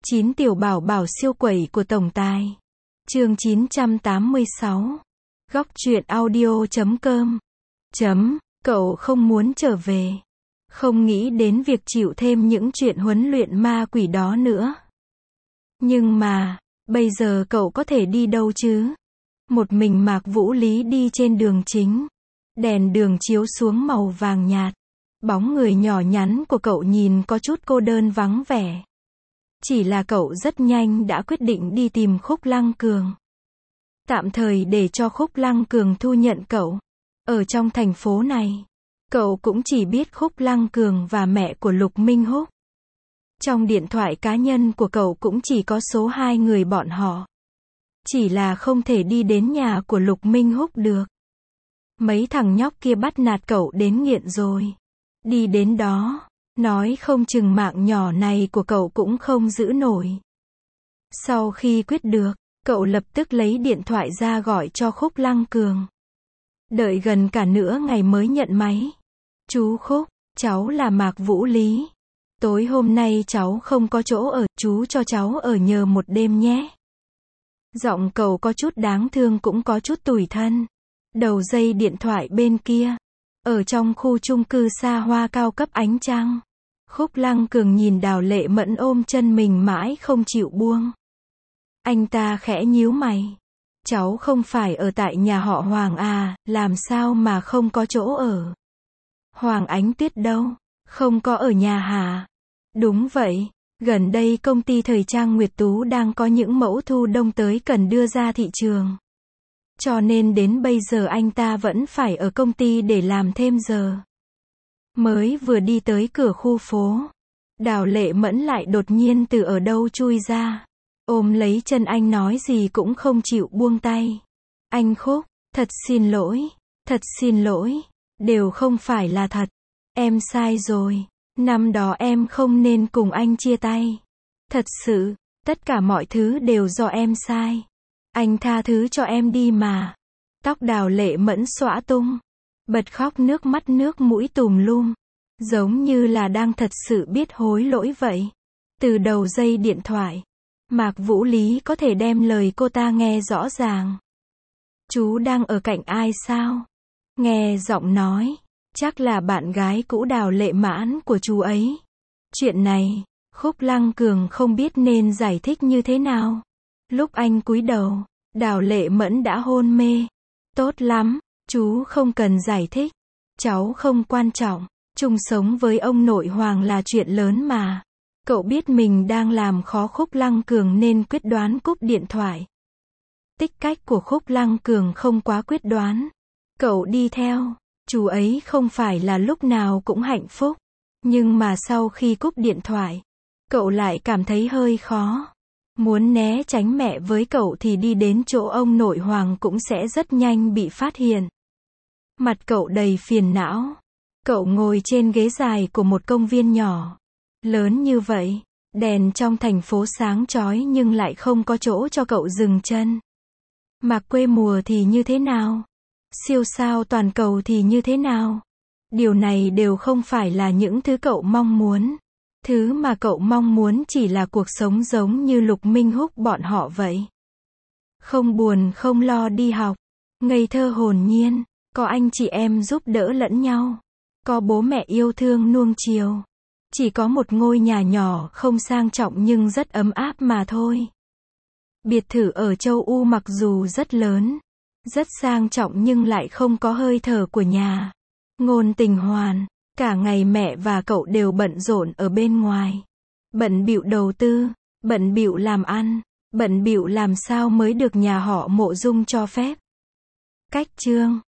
9 tiểu bảo bảo siêu quẩy của tổng tài. Chương 986. Góc truyện audio.com. Cậu không muốn trở về. Không nghĩ đến việc chịu thêm những chuyện huấn luyện ma quỷ đó nữa. Nhưng mà, bây giờ cậu có thể đi đâu chứ? Một mình Mạc Vũ Lý đi trên đường chính. Đèn đường chiếu xuống màu vàng nhạt. Bóng người nhỏ nhắn của cậu nhìn có chút cô đơn vắng vẻ. Chỉ là cậu rất nhanh đã quyết định đi tìm Khúc Lăng Cường. Tạm thời để cho Khúc Lăng Cường thu nhận cậu. Ở trong thành phố này, cậu cũng chỉ biết Khúc Lăng Cường và mẹ của Lục Minh Húc. Trong điện thoại cá nhân của cậu cũng chỉ có số 2 người bọn họ. Chỉ là không thể đi đến nhà của Lục Minh Húc được. Mấy thằng nhóc kia bắt nạt cậu đến nghiện rồi. Đi đến đó, nói không chừng mạng nhỏ này của cậu cũng không giữ nổi. Sau khi quyết được, cậu lập tức lấy điện thoại ra gọi cho Khúc Lăng Cường. Đợi gần cả nửa ngày mới nhận máy. Chú Khúc, cháu là Mạc Vũ Lý. Tối hôm nay cháu không có chỗ ở, chú cho cháu ở nhờ một đêm nhé. Giọng cậu có chút đáng thương cũng có chút tủi thân. Đầu dây điện thoại bên kia. Ở trong khu chung cư xa hoa cao cấp ánh trăng. Khúc Lăng Cường nhìn Đào Lệ Mẫn ôm chân mình mãi không chịu buông. Anh ta khẽ nhíu mày. Cháu không phải ở tại nhà họ Hoàng à, làm sao mà không có chỗ ở? Hoàng Ánh Tuyết đâu? Không có ở nhà hả? Đúng vậy, gần đây công ty thời trang Nguyệt Tú đang có những mẫu thu đông tới cần đưa ra thị trường. Cho nên đến bây giờ anh ta vẫn phải ở công ty để làm thêm giờ. Mới vừa đi tới cửa khu phố, Đào Lệ Mẫn lại đột nhiên từ ở đâu chui ra. Ôm lấy chân anh nói gì cũng không chịu buông tay. Anh Khúc, thật xin lỗi, đều không phải là thật. Em sai rồi, năm đó em không nên cùng anh chia tay. Thật sự, tất cả mọi thứ đều do em sai. Anh tha thứ cho em đi mà. Tóc Đào Lệ Mẫn xõa tung. Bật khóc nước mắt nước mũi tùm lum. Giống như là đang thật sự biết hối lỗi vậy. Từ đầu dây điện thoại, Mạc Vũ Lý có thể đem lời cô ta nghe rõ ràng. Chú đang ở cạnh ai sao? Nghe giọng nói, chắc là bạn gái cũ Đào Lệ Mãn của chú ấy. Chuyện này, Khúc Lăng Cường không biết nên giải thích như thế nào. Lúc anh cúi đầu, Đào Lệ Mẫn đã hôn mê. Tốt lắm, chú không cần giải thích. Cháu không quan trọng. Chung sống với ông nội Hoàng là chuyện lớn mà. Cậu biết mình đang làm khó Khúc Lăng Cường nên quyết đoán cúp điện thoại. Tích cách của Khúc Lăng Cường không quá quyết đoán. Cậu đi theo. Chú ấy không phải là lúc nào cũng hạnh phúc. Nhưng mà sau khi cúp điện thoại, cậu lại cảm thấy hơi khó. Muốn né tránh mẹ với cậu thì đi đến chỗ ông nội Hoàng cũng sẽ rất nhanh bị phát hiện. Mặt cậu đầy phiền não. Cậu ngồi trên ghế dài của một công viên nhỏ. Lớn như vậy, đèn trong thành phố sáng chói nhưng lại không có chỗ cho cậu dừng chân. Mạc quê mùa thì như thế nào? Siêu sao toàn cầu thì như thế nào? Điều này đều không phải là những thứ cậu mong muốn. Thứ mà cậu mong muốn chỉ là cuộc sống giống như Lục Minh Húc bọn họ vậy. Không buồn không lo đi học. Ngây thơ hồn nhiên. Có anh chị em giúp đỡ lẫn nhau. Có bố mẹ yêu thương nuông chiều. Chỉ có một ngôi nhà nhỏ không sang trọng nhưng rất ấm áp mà thôi. Biệt thự ở châu Âu mặc dù rất lớn, rất sang trọng nhưng lại không có hơi thở của nhà. Ngôn Tình Hoàn, cả ngày mẹ và cậu đều bận rộn ở bên ngoài. Bận bịu đầu tư, bận bịu làm ăn, bận bịu làm sao mới được nhà họ Mộ Dung cho phép. Cách chương